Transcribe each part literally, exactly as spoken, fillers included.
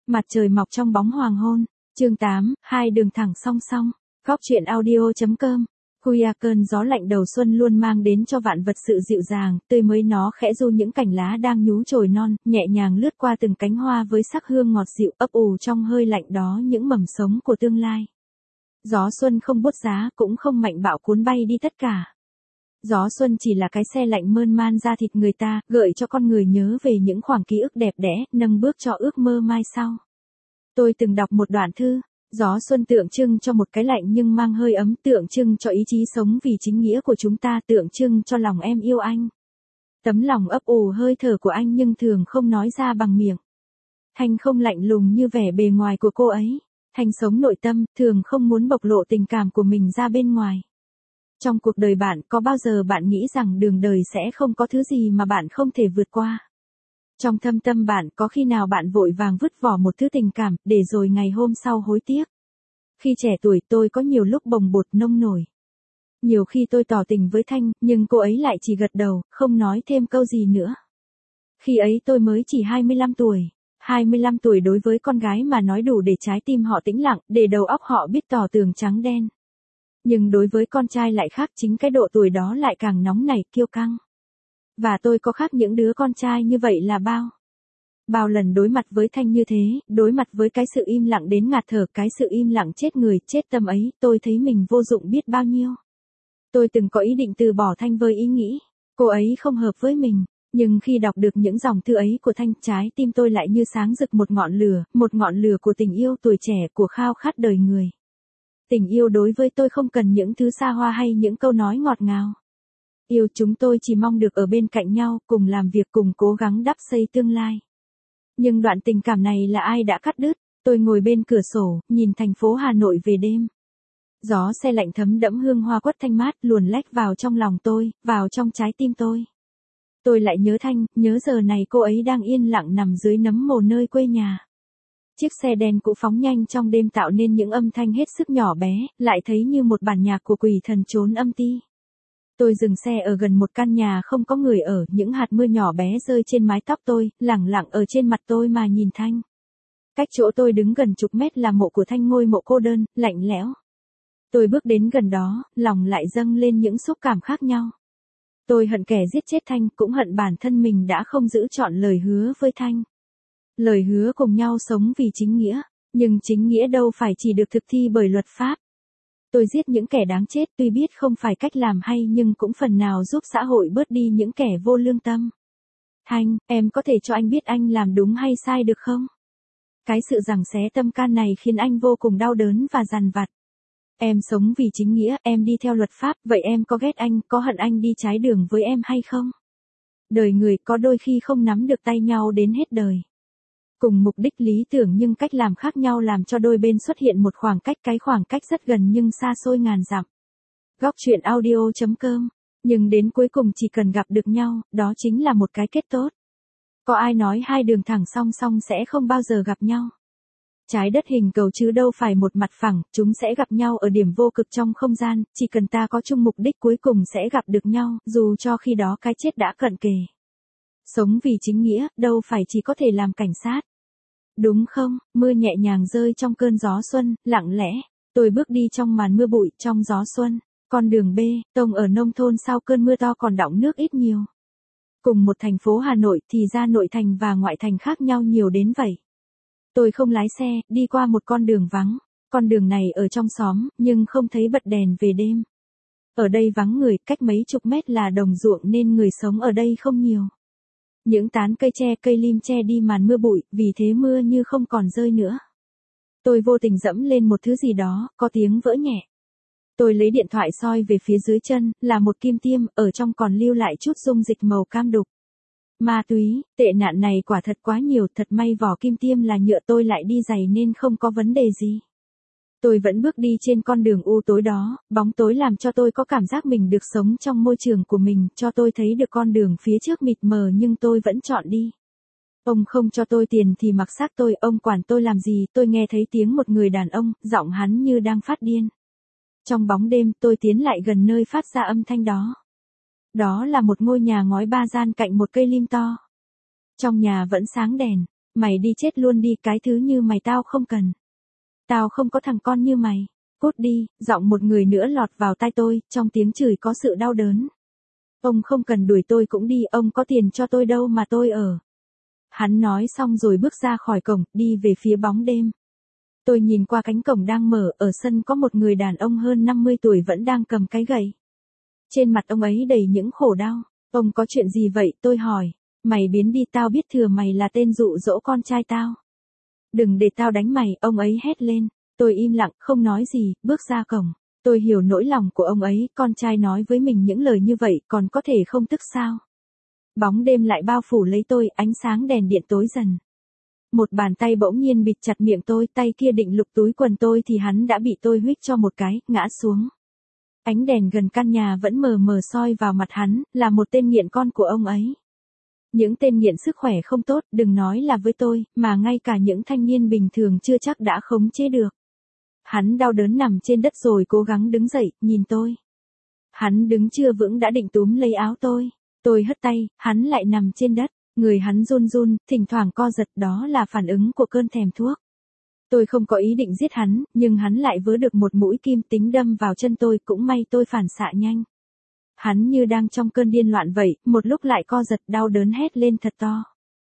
Mặt trời mọc trong bóng hoàng hôn. Chương tám, hai đường thẳng song song. Góc truyện audio.com. Khuya cơn gió lạnh đầu xuân luôn mang đến cho vạn vật sự dịu dàng, tươi mới, nó khẽ ru những cành lá đang nhú chồi non, nhẹ nhàng lướt qua từng cánh hoa với sắc hương ngọt dịu, ấp ủ trong hơi lạnh đó những mầm sống của tương lai. Gió xuân không buốt giá, cũng không mạnh bạo cuốn bay đi tất cả. Gió xuân chỉ là cái xe lạnh mơn man da thịt người ta, gợi cho con người nhớ về những khoảng ký ức đẹp đẽ, nâng bước cho ước mơ mai sau. Tôi từng đọc một đoạn thư, gió xuân tượng trưng cho một cái lạnh nhưng mang hơi ấm, tượng trưng cho ý chí sống vì chính nghĩa của chúng ta, tượng trưng cho lòng em yêu anh. Tấm lòng ấp ủ hơi thở của anh nhưng thường không nói ra bằng miệng. Thanh không lạnh lùng như vẻ bề ngoài của cô ấy. Thanh sống nội tâm, thường không muốn bộc lộ tình cảm của mình ra bên ngoài. Trong cuộc đời bạn, có bao giờ bạn nghĩ rằng đường đời sẽ không có thứ gì mà bạn không thể vượt qua? Trong thâm tâm bạn, có khi nào bạn vội vàng vứt bỏ một thứ tình cảm, để rồi ngày hôm sau hối tiếc? Khi trẻ tuổi, tôi có nhiều lúc bồng bột nông nổi. Nhiều khi tôi tỏ tình với Thanh, nhưng cô ấy lại chỉ gật đầu, không nói thêm câu gì nữa. Khi ấy tôi mới chỉ hai mươi lăm tuổi. hai mươi lăm tuổi đối với con gái mà nói đủ để trái tim họ tĩnh lặng, để đầu óc họ biết tỏ tường trắng đen. Nhưng đối với con trai lại khác, chính cái độ tuổi đó lại càng nóng nảy, kiêu căng. Và tôi có khác những đứa con trai như vậy là bao. Bao lần đối mặt với Thanh như thế, đối mặt với cái sự im lặng đến ngạt thở, cái sự im lặng chết người, chết tâm ấy, tôi thấy mình vô dụng biết bao nhiêu. Tôi từng có ý định từ bỏ Thanh với ý nghĩ, cô ấy không hợp với mình. Nhưng khi đọc được những dòng thư ấy của Thanh, trái tim tôi lại như sáng rực một ngọn lửa, một ngọn lửa của tình yêu tuổi trẻ, của khao khát đời người. Tình yêu đối với tôi không cần những thứ xa hoa hay những câu nói ngọt ngào. Yêu chúng tôi chỉ mong được ở bên cạnh nhau, cùng làm việc, cùng cố gắng đắp xây tương lai. Nhưng đoạn tình cảm này là ai đã cắt đứt? Tôi ngồi bên cửa sổ, nhìn thành phố Hà Nội về đêm. Gió se lạnh thấm đẫm hương hoa quất thanh mát luồn lách vào trong lòng tôi, vào trong trái tim tôi. Tôi lại nhớ Thanh, nhớ giờ này cô ấy đang yên lặng nằm dưới nấm mồ nơi quê nhà. Chiếc xe đen cũ phóng nhanh trong đêm tạo nên những âm thanh hết sức nhỏ bé, lại thấy như một bản nhạc của quỷ thần trốn âm ti. Tôi dừng xe ở gần một căn nhà không có người ở, những hạt mưa nhỏ bé rơi trên mái tóc tôi, lẳng lặng ở trên mặt tôi mà nhìn Thanh. Cách chỗ tôi đứng gần chục mét là mộ của Thanh, ngôi mộ cô đơn, lạnh lẽo. Tôi bước đến gần đó, lòng lại dâng lên những xúc cảm khác nhau. Tôi hận kẻ giết chết Thanh, cũng hận bản thân mình đã không giữ trọn lời hứa với Thanh. Lời hứa cùng nhau sống vì chính nghĩa, nhưng chính nghĩa đâu phải chỉ được thực thi bởi luật pháp. Tôi giết những kẻ đáng chết, tuy biết không phải cách làm hay nhưng cũng phần nào giúp xã hội bớt đi những kẻ vô lương tâm. Thanh, em có thể cho anh biết anh làm đúng hay sai được không? Cái sự giằng xé tâm can này khiến anh vô cùng đau đớn và dằn vặt. Em sống vì chính nghĩa, em đi theo luật pháp, vậy em có ghét anh, có hận anh đi trái đường với em hay không? Đời người có đôi khi không nắm được tay nhau đến hết đời. Cùng mục đích lý tưởng nhưng cách làm khác nhau làm cho đôi bên xuất hiện một khoảng cách, cái khoảng cách rất gần nhưng xa xôi ngàn dặm. Góc truyện audio.com. Nhưng đến cuối cùng chỉ cần gặp được nhau, đó chính là một cái kết tốt. Có ai nói hai đường thẳng song song sẽ không bao giờ gặp nhau? Trái đất hình cầu chứ đâu phải một mặt phẳng, chúng sẽ gặp nhau ở điểm vô cực trong không gian, chỉ cần ta có chung mục đích cuối cùng sẽ gặp được nhau, dù cho khi đó cái chết đã cận kề. Sống vì chính nghĩa, đâu phải chỉ có thể làm cảnh sát. Đúng không? Mưa nhẹ nhàng rơi trong cơn gió xuân, lặng lẽ. Tôi bước đi trong màn mưa bụi, trong gió xuân. Con đường bê tông ở nông thôn sau cơn mưa to còn đọng nước ít nhiều. Cùng một thành phố Hà Nội thì ra nội thành và ngoại thành khác nhau nhiều đến vậy. Tôi không lái xe, đi qua một con đường vắng. Con đường này ở trong xóm, nhưng không thấy bật đèn về đêm. Ở đây vắng người, cách mấy chục mét là đồng ruộng nên người sống ở đây không nhiều. Những tán cây tre, cây lim che đi màn mưa bụi, vì thế mưa như không còn rơi nữa. Tôi vô tình dẫm lên một thứ gì đó, có tiếng vỡ nhẹ. Tôi lấy điện thoại soi về phía dưới chân, là một kim tiêm, ở trong còn lưu lại chút dung dịch màu cam đục. Ma túy, tệ nạn này quả thật quá nhiều, thật may vỏ kim tiêm là nhựa, tôi lại đi giày nên không có vấn đề gì. Tôi vẫn bước đi trên con đường u tối đó, bóng tối làm cho tôi có cảm giác mình được sống trong môi trường của mình, cho tôi thấy được con đường phía trước mịt mờ nhưng tôi vẫn chọn đi. Ông không cho tôi tiền thì mặc xác tôi, ông quản tôi làm gì? Tôi nghe thấy tiếng một người đàn ông, giọng hắn như đang phát điên. Trong bóng đêm, tôi tiến lại gần nơi phát ra âm thanh đó. Đó là một ngôi nhà ngói ba gian cạnh một cây lim to. Trong nhà vẫn sáng đèn. Mày đi chết luôn đi, cái thứ như mày tao không cần. Tao không có thằng con như mày. Cút đi, giọng một người nữa lọt vào tai tôi, trong tiếng chửi có sự đau đớn. Ông không cần đuổi tôi cũng đi, ông có tiền cho tôi đâu mà tôi ở. Hắn nói xong rồi bước ra khỏi cổng, đi về phía bóng đêm. Tôi nhìn qua cánh cổng đang mở, ở sân có một người đàn ông hơn năm mươi tuổi vẫn đang cầm cái gậy. Trên mặt ông ấy đầy những khổ đau. Ông có chuyện gì vậy, tôi hỏi. Mày biến đi, tao biết thừa mày là tên dụ dỗ con trai tao. Đừng để tao đánh mày, ông ấy hét lên. Tôi im lặng, không nói gì, bước ra cổng. Tôi hiểu nỗi lòng của ông ấy, con trai nói với mình những lời như vậy, còn có thể không tức sao? Bóng đêm lại bao phủ lấy tôi, ánh sáng đèn điện tối dần. Một bàn tay bỗng nhiên bịt chặt miệng tôi, tay kia định lục túi quần tôi thì hắn đã bị tôi huých cho một cái, ngã xuống. Ánh đèn gần căn nhà vẫn mờ mờ soi vào mặt hắn, là một tên nghiện con của ông ấy. Những tên nghiện sức khỏe không tốt, đừng nói là với tôi, mà ngay cả những thanh niên bình thường chưa chắc đã khống chế được. Hắn đau đớn nằm trên đất rồi cố gắng đứng dậy, nhìn tôi. Hắn đứng chưa vững đã định túm lấy áo tôi. Tôi hất tay, hắn lại nằm trên đất. Người hắn run run, thỉnh thoảng co giật, đó là phản ứng của cơn thèm thuốc. Tôi không có ý định giết hắn, nhưng hắn lại vớ được một mũi kim tính đâm vào chân tôi, cũng may tôi phản xạ nhanh. Hắn như đang trong cơn điên loạn vậy, một lúc lại co giật, đau đớn hét lên thật to.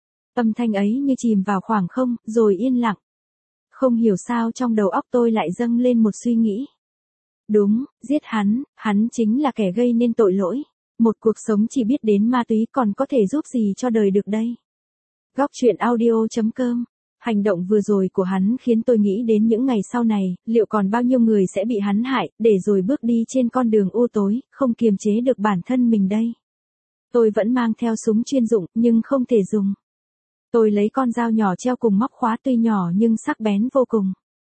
Âm thanh ấy như chìm vào khoảng không, rồi yên lặng. Không hiểu sao trong đầu óc tôi lại dâng lên một suy nghĩ. Đúng, giết hắn, hắn chính là kẻ gây nên tội lỗi. Một cuộc sống chỉ biết đến ma túy còn có thể giúp gì cho đời được đây. Góc truyện audio chấm com. Hành động vừa rồi của hắn khiến tôi nghĩ đến những ngày sau này, liệu còn bao nhiêu người sẽ bị hắn hại, để rồi bước đi trên con đường u tối, không kiềm chế được bản thân mình đây. Tôi vẫn mang theo súng chuyên dụng, nhưng không thể dùng. Tôi lấy con dao nhỏ treo cùng móc khóa tuy nhỏ nhưng sắc bén vô cùng.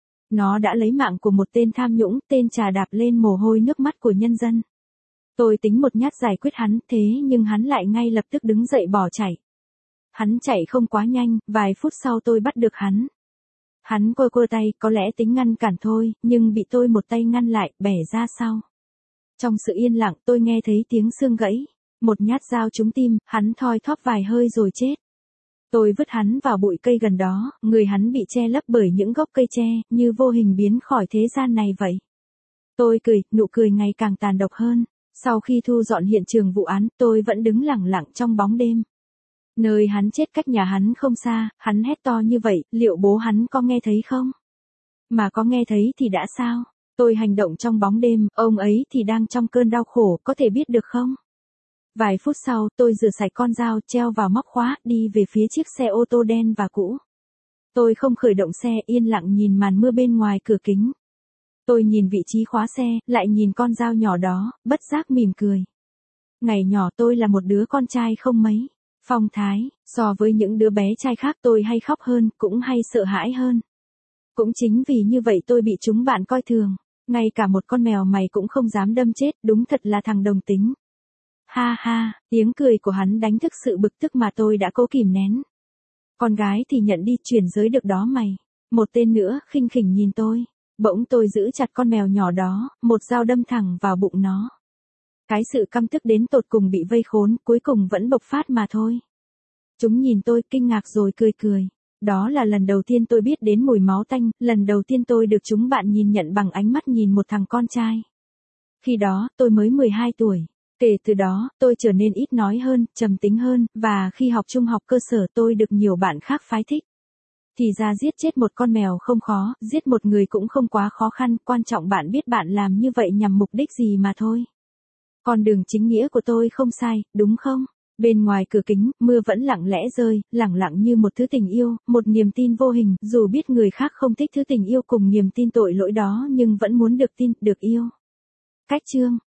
Nó đã lấy mạng của một tên tham nhũng, tên trà đạp lên mồ hôi nước mắt của nhân dân. Tôi tính một nhát giải quyết hắn, thế nhưng hắn lại ngay lập tức đứng dậy bỏ chạy. Hắn chạy không quá nhanh, vài phút sau tôi bắt được hắn. Hắn quơ quơ tay, có lẽ tính ngăn cản thôi, nhưng bị tôi một tay ngăn lại, bẻ ra sau. Trong sự yên lặng, tôi nghe thấy tiếng xương gãy. Một nhát dao trúng tim, hắn thoi thóp vài hơi rồi chết. Tôi vứt hắn vào bụi cây gần đó, người hắn bị che lấp bởi những gốc cây tre, như vô hình biến khỏi thế gian này vậy. Tôi cười, nụ cười ngày càng tàn độc hơn. Sau khi thu dọn hiện trường vụ án, tôi vẫn đứng lặng lặng trong bóng đêm. Nơi hắn chết cách nhà hắn không xa, hắn hét to như vậy, liệu bố hắn có nghe thấy không? Mà có nghe thấy thì đã sao? Tôi hành động trong bóng đêm, ông ấy thì đang trong cơn đau khổ, có thể biết được không? Vài phút sau, tôi rửa sạch con dao, treo vào móc khóa, đi về phía chiếc xe ô tô đen và cũ. Tôi không khởi động xe, yên lặng nhìn màn mưa bên ngoài cửa kính. Tôi nhìn vị trí khóa xe, lại nhìn con dao nhỏ đó, bất giác mỉm cười. Ngày nhỏ tôi là một đứa con trai không mấy phong thái, so với những đứa bé trai khác tôi hay khóc hơn, cũng hay sợ hãi hơn. Cũng chính vì như vậy tôi bị chúng bạn coi thường, ngay cả một con mèo mày cũng không dám đâm chết, đúng thật là thằng đồng tính. Ha ha, tiếng cười của hắn đánh thức sự bực tức mà tôi đã cố kìm nén. Con gái thì nhận đi, chuyển giới được đó mày. Một tên nữa khinh khỉnh nhìn tôi. Bỗng tôi giữ chặt con mèo nhỏ đó, một dao đâm thẳng vào bụng nó. Cái sự căm tức đến tột cùng bị vây khốn, cuối cùng vẫn bộc phát mà thôi. Chúng nhìn tôi kinh ngạc rồi cười cười. Đó là lần đầu tiên tôi biết đến mùi máu tanh, lần đầu tiên tôi được chúng bạn nhìn nhận bằng ánh mắt nhìn một thằng con trai. Khi đó, tôi mới mười hai tuổi. Kể từ đó, tôi trở nên ít nói hơn, trầm tính hơn, và khi học trung học cơ sở tôi được nhiều bạn khác phái thích. Thì ra giết chết một con mèo không khó, giết một người cũng không quá khó khăn, quan trọng bạn biết bạn làm như vậy nhằm mục đích gì mà thôi. Con đường chính nghĩa của tôi không sai, đúng không? Bên ngoài cửa kính, mưa vẫn lặng lẽ rơi, lặng lặng như một thứ tình yêu, một niềm tin vô hình, dù biết người khác không thích thứ tình yêu cùng niềm tin tội lỗi đó nhưng vẫn muốn được tin, được yêu. Cách chương